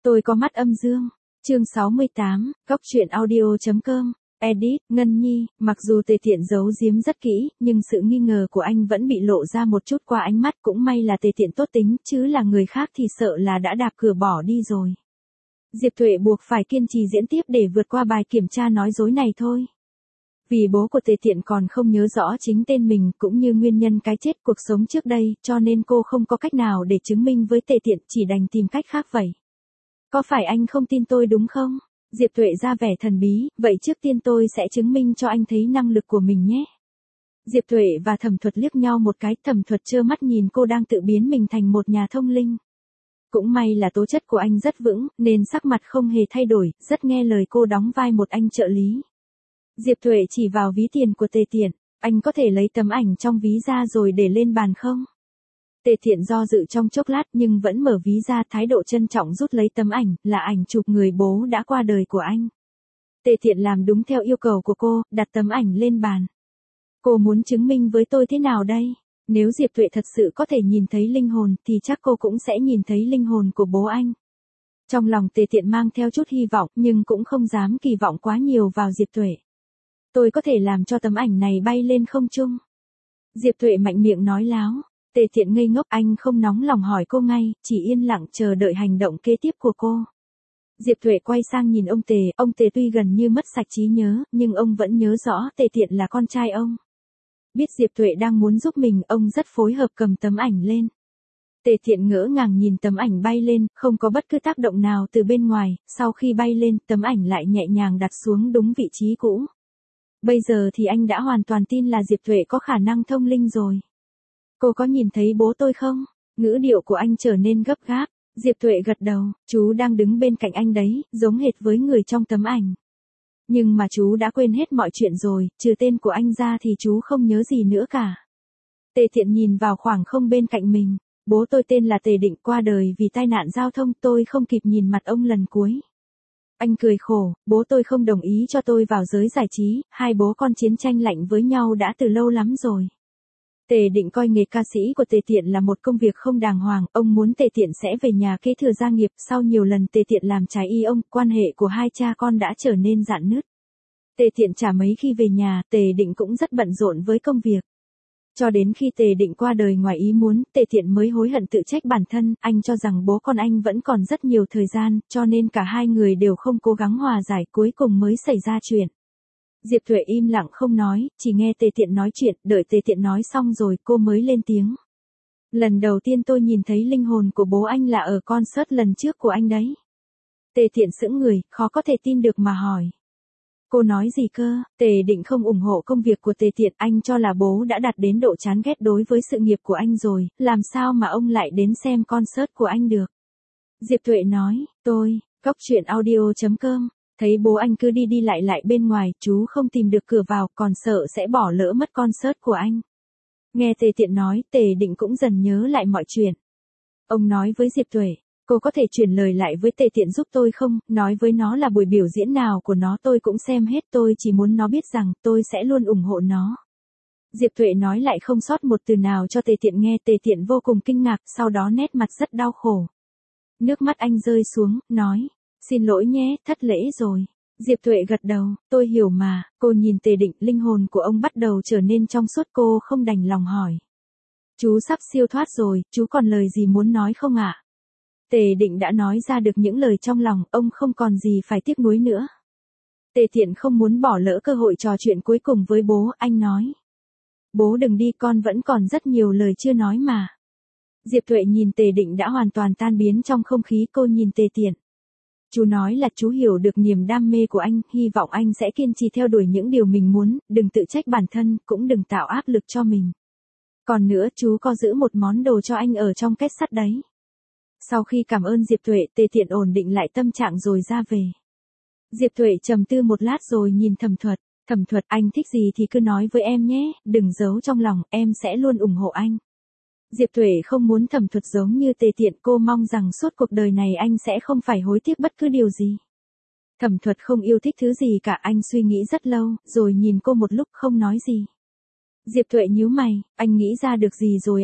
Tôi có mắt âm dương. Chương 68, Góc truyện audio.com. Edit, Ngân Nhi, mặc dù Tề Tiện giấu giếm rất kỹ, nhưng sự nghi ngờ của anh vẫn bị lộ ra một chút qua ánh mắt, cũng may là Tề Tiện tốt tính, chứ là người khác thì sợ là đã đạp cửa bỏ đi rồi. Diệp Tuệ buộc phải kiên trì diễn tiếp để vượt qua bài kiểm tra nói dối này thôi. Vì bố của Tề Tiện còn không nhớ rõ chính tên mình cũng như nguyên nhân cái chết cuộc sống trước đây, cho nên cô không có cách nào để chứng minh với Tề Tiện, chỉ đành tìm cách khác vậy. Có phải anh không tin tôi đúng không? Diệp Tuệ ra vẻ thần bí, vậy trước tiên tôi sẽ chứng minh cho anh thấy năng lực của mình nhé. Diệp Tuệ và Thẩm Thuật liếc nhau một cái, Thẩm Thuật trơ mắt nhìn cô đang tự biến mình thành một nhà thông linh. Cũng may là tố chất của anh rất vững, nên sắc mặt không hề thay đổi, rất nghe lời cô đóng vai một anh trợ lý. Diệp Tuệ chỉ vào ví tiền của Tề Tiện, anh có thể lấy tấm ảnh trong ví ra rồi để lên bàn không? Tề Tiện do dự trong chốc lát nhưng vẫn mở ví ra, thái độ trân trọng rút lấy tấm ảnh, là ảnh chụp người bố đã qua đời của anh. Tề Tiện làm đúng theo yêu cầu của cô, đặt tấm ảnh lên bàn. Cô muốn chứng minh với tôi thế nào đây? Nếu Diệp Tuệ thật sự có thể nhìn thấy linh hồn thì chắc cô cũng sẽ nhìn thấy linh hồn của bố anh. Trong lòng Tề Tiện mang theo chút hy vọng nhưng cũng không dám kỳ vọng quá nhiều vào Diệp Tuệ. Tôi có thể làm cho tấm ảnh này bay lên không trung. Diệp Tuệ mạnh miệng nói láo. Tề Tiện ngây ngốc, anh không nóng lòng hỏi cô ngay, chỉ yên lặng chờ đợi hành động kế tiếp của cô. Diệp Tuệ quay sang nhìn ông Tề tuy gần như mất sạch trí nhớ, nhưng ông vẫn nhớ rõ Tề Tiện là con trai ông. Biết Diệp Tuệ đang muốn giúp mình, ông rất phối hợp cầm tấm ảnh lên. Tề Tiện ngỡ ngàng nhìn tấm ảnh bay lên, không có bất cứ tác động nào từ bên ngoài, sau khi bay lên, tấm ảnh lại nhẹ nhàng đặt xuống đúng vị trí cũ. Bây giờ thì anh đã hoàn toàn tin là Diệp Tuệ có khả năng thông linh rồi. Cô có nhìn thấy bố tôi không? Ngữ điệu của anh trở nên gấp gáp. Diệp Tuệ gật đầu, chú đang đứng bên cạnh anh đấy, giống hệt với người trong tấm ảnh. Nhưng mà chú đã quên hết mọi chuyện rồi, trừ tên của anh ra thì chú không nhớ gì nữa cả. Tề Tiện nhìn vào khoảng không bên cạnh mình. Bố tôi tên là Tề Định, qua đời vì tai nạn giao thông, tôi không kịp nhìn mặt ông lần cuối. Anh cười khổ, bố tôi không đồng ý cho tôi vào giới giải trí, hai bố con chiến tranh lạnh với nhau đã từ lâu lắm rồi. Tề Định coi nghề ca sĩ của Tề Tiện là một công việc không đàng hoàng, ông muốn Tề Tiện sẽ về nhà kế thừa gia nghiệp, sau nhiều lần Tề Tiện làm trái ý ông, quan hệ của hai cha con đã trở nên rạn nứt. Tề Tiện chả mấy khi về nhà, Tề Định cũng rất bận rộn với công việc. Cho đến khi Tề Định qua đời ngoài ý muốn, Tề Tiện mới hối hận tự trách bản thân, anh cho rằng bố con anh vẫn còn rất nhiều thời gian, cho nên cả hai người đều không cố gắng hòa giải, cuối cùng mới xảy ra chuyện. Diệp Tuệ im lặng không nói, chỉ nghe Tề Tiện nói chuyện, đợi Tề Tiện nói xong rồi cô mới lên tiếng. Lần đầu tiên tôi nhìn thấy linh hồn của bố anh là ở concert lần trước của anh đấy. Tề Tiện sững người, khó có thể tin được mà hỏi. Cô nói gì cơ? Tề Định không ủng hộ công việc của Tề Tiện, anh cho là bố đã đạt đến độ chán ghét đối với sự nghiệp của anh rồi, làm sao mà ông lại đến xem concert của anh được? Diệp Tuệ nói, Góc truyện audio.com. Thấy bố anh cứ đi đi lại bên ngoài, chú không tìm được cửa vào, còn sợ sẽ bỏ lỡ mất concert của anh. Nghe Tề Tiện nói, Tề Định cũng dần nhớ lại mọi chuyện. Ông nói với Diệp Tuệ, cô có thể truyền lời lại với Tề Tiện giúp tôi không, nói với nó là buổi biểu diễn nào của nó tôi cũng xem hết, tôi chỉ muốn nó biết rằng tôi sẽ luôn ủng hộ nó. Diệp Tuệ nói lại không sót một từ nào cho Tề Tiện nghe, Tề Tiện vô cùng kinh ngạc, sau đó nét mặt rất đau khổ. Nước mắt anh rơi xuống, nói. Xin lỗi nhé, thất lễ rồi. Diệp Tuệ gật đầu, tôi hiểu mà. Cô nhìn Tề Định, linh hồn của ông bắt đầu trở nên trong suốt, cô không đành lòng hỏi. Chú sắp siêu thoát rồi, chú còn lời gì muốn nói không ạ? Tề Định đã nói ra được những lời trong lòng, ông không còn gì phải tiếc nuối nữa. Tề Tiện không muốn bỏ lỡ cơ hội trò chuyện cuối cùng với bố, anh nói. Bố đừng đi, con vẫn còn rất nhiều lời chưa nói mà. Diệp Tuệ nhìn Tề Định đã hoàn toàn tan biến trong không khí, cô nhìn Tề Tiện. Chú nói là chú hiểu được niềm đam mê của anh, hy vọng anh sẽ kiên trì theo đuổi những điều mình muốn, đừng tự trách bản thân, cũng đừng tạo áp lực cho mình. Còn nữa, chú có giữ một món đồ cho anh ở trong két sắt đấy. Sau khi cảm ơn Diệp Tuệ, Tề Tiện ổn định lại tâm trạng rồi ra về. Diệp Tuệ trầm tư một lát rồi nhìn Thẩm Thuật. Thẩm Thuật, anh thích gì thì cứ nói với em nhé, đừng giấu trong lòng, em sẽ luôn ủng hộ anh. Diệp Tuệ không muốn Thẩm Thuật giống như Tề Tiện, cô mong rằng suốt cuộc đời này anh sẽ không phải hối tiếc bất cứ điều gì. Thẩm Thuật không yêu thích thứ gì cả, anh suy nghĩ rất lâu, rồi nhìn cô một lúc không nói gì. Diệp Tuệ nhíu mày, anh nghĩ ra được gì rồi à?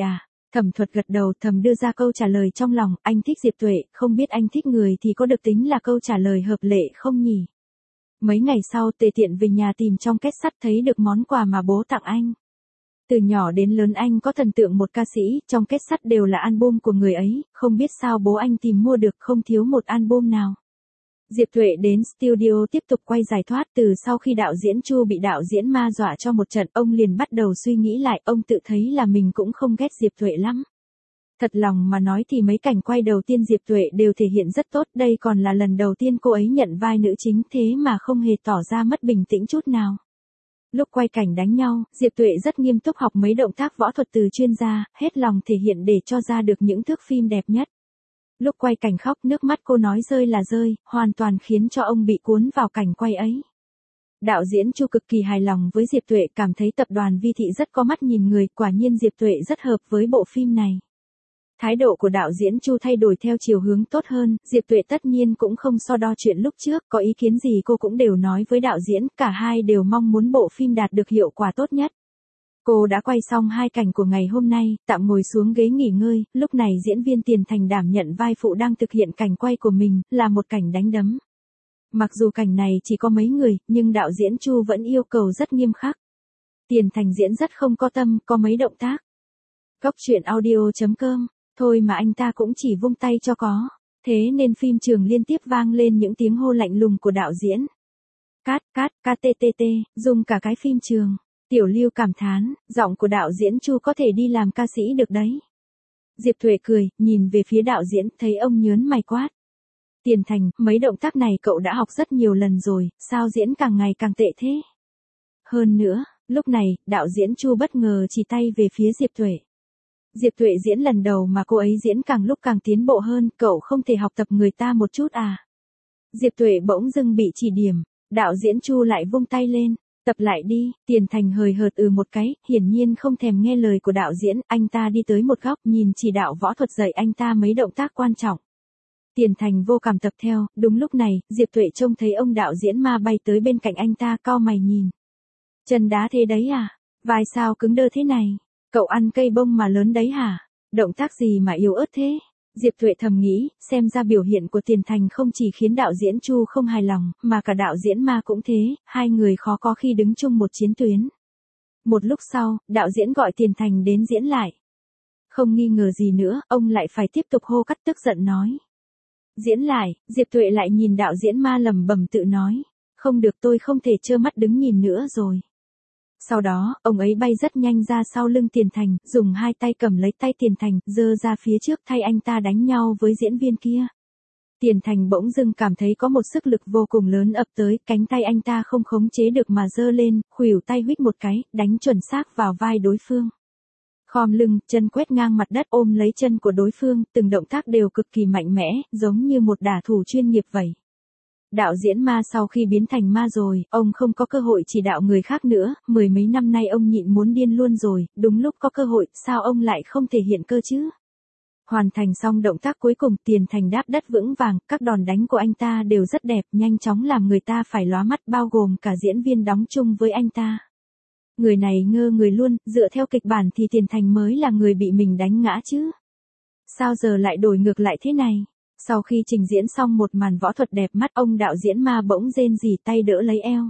Thẩm Thuật gật đầu, thầm đưa ra câu trả lời trong lòng, anh thích Diệp Tuệ, không biết anh thích người thì có được tính là câu trả lời hợp lệ không nhỉ? Mấy ngày sau Tề Tiện về nhà tìm trong két sắt thấy được món quà mà bố tặng anh. Từ nhỏ đến lớn anh có thần tượng một ca sĩ, trong két sắt đều là album của người ấy, không biết sao bố anh tìm mua được không thiếu một album nào. Diệp Tuệ đến studio tiếp tục quay giải thoát. Từ sau khi đạo diễn Chu bị đạo diễn Ma dọa cho một trận, ông liền bắt đầu suy nghĩ lại, ông tự thấy là mình cũng không ghét Diệp Tuệ lắm. Thật lòng mà nói thì mấy cảnh quay đầu tiên Diệp Tuệ đều thể hiện rất tốt, đây còn là lần đầu tiên cô ấy nhận vai nữ chính thế mà không hề tỏ ra mất bình tĩnh chút nào. Lúc quay cảnh đánh nhau, Diệp Tuệ rất nghiêm túc học mấy động tác võ thuật từ chuyên gia, hết lòng thể hiện để cho ra được những thước phim đẹp nhất. Lúc quay cảnh khóc nước mắt cô nói rơi là rơi, hoàn toàn khiến cho ông bị cuốn vào cảnh quay ấy. Đạo diễn Chu cực kỳ hài lòng với Diệp Tuệ, cảm thấy tập đoàn Vi Thị rất có mắt nhìn người, quả nhiên Diệp Tuệ rất hợp với bộ phim này. Thái độ của đạo diễn Chu thay đổi theo chiều hướng tốt hơn, Diệp Tuệ tất nhiên cũng không so đo chuyện lúc trước, có ý kiến gì cô cũng đều nói với đạo diễn, cả hai đều mong muốn bộ phim đạt được hiệu quả tốt nhất. Cô đã quay xong 2 cảnh của ngày hôm nay, tạm ngồi xuống ghế nghỉ ngơi, lúc này diễn viên Tiền Thành đảm nhận vai phụ đang thực hiện cảnh quay của mình, là một cảnh đánh đấm. Mặc dù cảnh này chỉ có mấy người, nhưng đạo diễn Chu vẫn yêu cầu rất nghiêm khắc. Tiền Thành diễn rất không có tâm, có mấy động tác. Góc truyện audio.com, thôi mà anh ta cũng chỉ vung tay cho có. Thế nên phim trường liên tiếp vang lên những tiếng hô lạnh lùng của đạo diễn. Cát, KTTT, dùng cả cái phim trường. Tiểu Lưu cảm thán, giọng của đạo diễn Chu có thể đi làm ca sĩ được đấy. Diệp Thuệ cười, nhìn về phía đạo diễn, thấy ông nhớn mày quát. Tiền Thành, mấy động tác này cậu đã học rất nhiều lần rồi, sao diễn càng ngày càng tệ thế? Hơn nữa, lúc này, đạo diễn Chu bất ngờ chỉ tay về phía Diệp Thuệ. Diệp Thuệ diễn lần đầu mà cô ấy diễn càng lúc càng tiến bộ hơn, cậu không thể học tập người ta một chút à? Diệp Thuệ bỗng dưng bị chỉ điểm, đạo diễn Chu lại vung tay lên. Tập lại đi, Tiền Thành hời hợt một cái, hiển nhiên không thèm nghe lời của đạo diễn, anh ta đi tới một góc nhìn chỉ đạo võ thuật dạy anh ta mấy động tác quan trọng. Tiền Thành vô cảm tập theo, đúng lúc này, Diệp Tuệ trông thấy ông đạo diễn Ma bay tới bên cạnh anh ta, cau mày nhìn. Chân đá thế đấy à? Vai sao cứng đơ thế này? Cậu ăn cây bông mà lớn đấy hả? Động tác gì mà yếu ớt thế? Diệp Tuệ thầm nghĩ, xem ra biểu hiện của Tiền Thành không chỉ khiến đạo diễn Chu không hài lòng, mà cả đạo diễn Ma cũng thế, hai người khó có khi đứng chung một chiến tuyến. Một lúc sau, đạo diễn gọi Tiền Thành đến diễn lại. Không nghi ngờ gì nữa, ông lại phải tiếp tục hô cắt tức giận nói. Diễn lại, Diệp Tuệ lại nhìn đạo diễn Ma lẩm bẩm tự nói. Không được, tôi không thể trơ mắt đứng nhìn nữa rồi. Sau đó, ông ấy bay rất nhanh ra sau lưng Tiền Thành, dùng hai tay cầm lấy tay Tiền Thành, giơ ra phía trước thay anh ta đánh nhau với diễn viên kia. Tiền Thành bỗng dưng cảm thấy có một sức lực vô cùng lớn ập tới, cánh tay anh ta không khống chế được mà giơ lên, khuỷu tay huých một cái, đánh chuẩn xác vào vai đối phương. Khom lưng, chân quét ngang mặt đất ôm lấy chân của đối phương, từng động tác đều cực kỳ mạnh mẽ, giống như một đả thủ chuyên nghiệp vậy. Đạo diễn Ma sau khi biến thành ma rồi, ông không có cơ hội chỉ đạo người khác nữa, mười mấy năm nay ông nhịn muốn điên luôn rồi, đúng lúc có cơ hội, sao ông lại không thể hiện cơ chứ? Hoàn thành xong động tác cuối cùng, Tiền Thành đáp đất vững vàng, các đòn đánh của anh ta đều rất đẹp, nhanh chóng làm người ta phải lóa mắt, bao gồm cả diễn viên đóng chung với anh ta. Người này ngơ người luôn, dựa theo kịch bản thì Tiền Thành mới là người bị mình đánh ngã chứ. Sao giờ lại đổi ngược lại thế này? Sau khi trình diễn xong một màn võ thuật đẹp mắt, ông đạo diễn Ma bỗng rên rỉ tay đỡ lấy eo.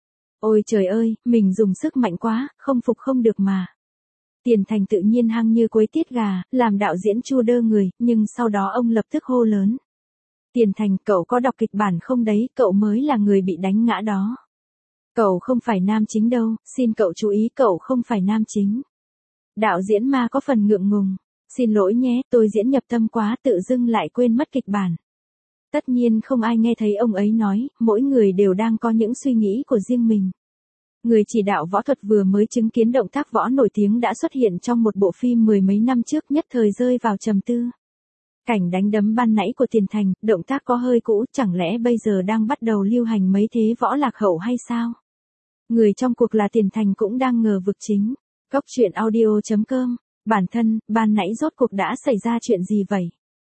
Ôi trời ơi, mình dùng sức mạnh quá, không phục không được mà. Tiền Thành tự nhiên hăng như quấy tiết gà, làm đạo diễn Chu đơ người, nhưng sau đó ông lập tức hô lớn. Tiền Thành, cậu có đọc kịch bản không đấy, cậu mới là người bị đánh ngã đó. Cậu không phải nam chính đâu, xin cậu chú ý, cậu không phải nam chính. Đạo diễn Ma có phần ngượng ngùng. Xin lỗi nhé, tôi diễn nhập tâm quá, tự dưng lại quên mất kịch bản. Tất nhiên không ai nghe thấy ông ấy nói, mỗi người đều đang có những suy nghĩ của riêng mình. Người chỉ đạo võ thuật vừa mới chứng kiến động tác võ nổi tiếng đã xuất hiện trong một bộ phim mười mấy năm trước, nhất thời rơi vào trầm tư. Cảnh đánh đấm ban nãy của Tiền Thành, động tác có hơi cũ, chẳng lẽ bây giờ đang bắt đầu lưu hành mấy thế võ lạc hậu hay sao? Người trong cuộc là Tiền Thành cũng đang ngờ vực chính. Góc truyện audio.com. Bản thân, ban nãy rốt cuộc đã xảy ra chuyện gì vậy?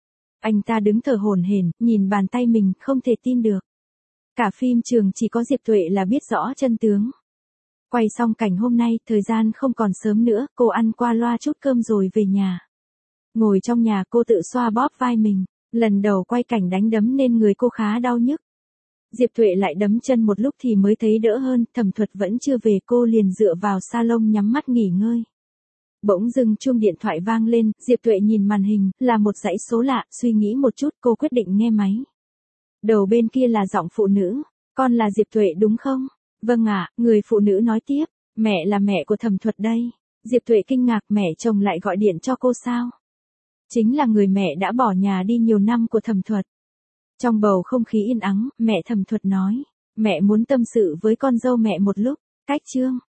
Anh ta đứng thở hổn hển, nhìn bàn tay mình, không thể tin được. Cả phim trường chỉ có Diệp Tuệ là biết rõ chân tướng. Quay xong cảnh hôm nay, thời gian không còn sớm nữa, cô ăn qua loa chút cơm rồi về nhà. Ngồi trong nhà cô tự xoa bóp vai mình, lần đầu quay cảnh đánh đấm nên người cô khá đau nhức. Diệp Tuệ lại đấm chân một lúc thì mới thấy đỡ hơn, Thẩm Thuật vẫn chưa về, cô liền dựa vào salon nhắm mắt nghỉ ngơi. Bỗng dưng chuông điện thoại vang lên, Diệp Tuệ nhìn màn hình, là một dãy số lạ, suy nghĩ một chút cô quyết định nghe máy. Đầu bên kia là giọng phụ nữ, con là Diệp Tuệ đúng không? Vâng ạ, người phụ nữ nói tiếp, mẹ là mẹ của Thẩm Thuật đây. Diệp Tuệ kinh ngạc, mẹ chồng lại gọi điện cho cô sao? Chính là người mẹ đã bỏ nhà đi nhiều năm của Thẩm Thuật. Trong bầu không khí yên ắng, mẹ Thẩm Thuật nói, mẹ muốn tâm sự với con dâu mẹ một lúc. Cách chương